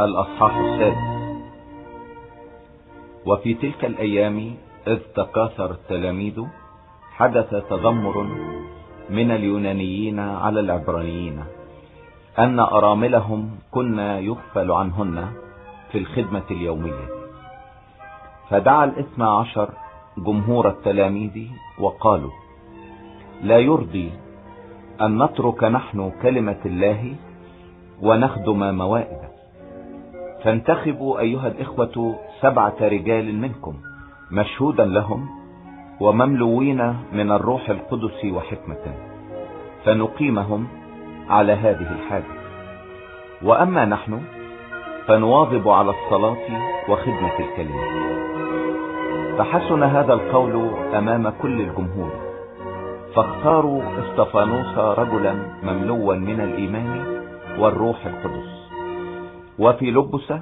الأصحاح السادس. وفي تلك الأيام إذ تكاثر التلاميذ حدث تذمر من اليونانيين على العبرانيين أن أراملهم كنا يغفل عنهن في الخدمة اليومية. فدعا 12 جمهور التلاميذ وقالوا: لا يرضي أن نترك نحن كلمة الله ونخدم موائد، فانتخبوا أيها الإخوة 7 رجال منكم مشهودا لهم ومملوين من الروح القدس وحكمة، فنقيمهم على هذه الحاجة. وأما نحن فنواظب على الصلاة وخدمة الكلمة. فحسن هذا القول أمام كل الجمهور، فاختاروا استفانوس رجلا مملوا من الإيمان والروح القدس، وفيلبس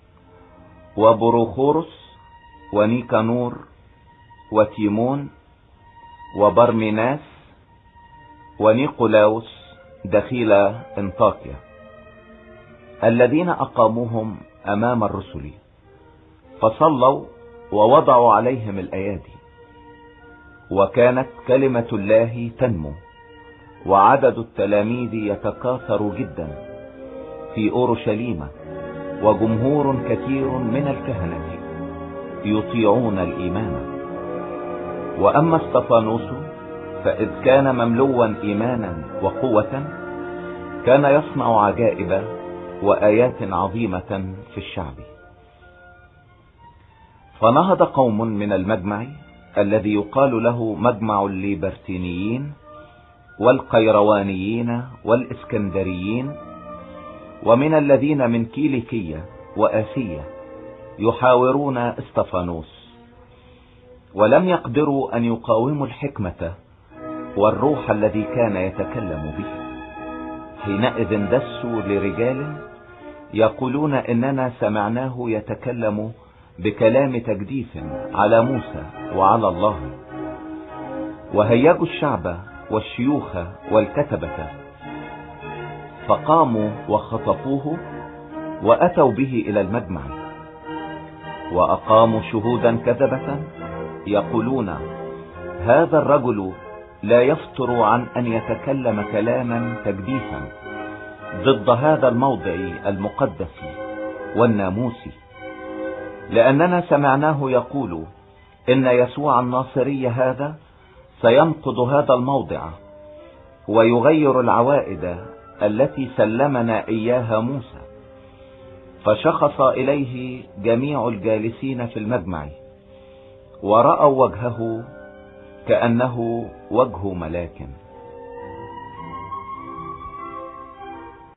وبروخورس ونيكانور وتيمون وبرميناس ونيقولاوس دخيل انطاكيا، الذين أقاموهم أمام الرسل، فصلوا ووضعوا عليهم الأيادي. وكانت كلمة الله تنمو، وعدد التلاميذ يتكاثر جدا في أورشليم، وجمهور كثير من الكهنة يطيعون الإيمان. وأما استفانوس فإذ كان مملوا إيمانا وقوة كان يصنع عجائب وآيات عظيمة في الشعب. فنهض قوم من المجمع الذي يقال له مجمع الليبرتينيين والقيروانيين والإسكندريين، ومن الذين من كيليكية وآسية يحاورون استفانوس، ولم يقدروا أن يقاوموا الحكمة والروح الذي كان يتكلم به. حينئذ دسوا لرجال يقولون إننا سمعناه يتكلم بكلام تجديف على موسى وعلى الله. وهيجوا الشعب والشيوخ والكتبة، فقاموا وخطفوه وأتوا به إلى المجمع، وأقاموا شهودا كذبة يقولون: هذا الرجل لا يفتر عن أن يتكلم كلاما تجديفا ضد هذا الموضع المقدس والناموس، لأننا سمعناه يقول إن يسوع الناصري هذا سينقض هذا الموضع ويغير العوائد التي سلمنا إياها موسى. فشخص إليه جميع الجالسين في المجمع، ورأوا وجهه كأنه وجه ملاك.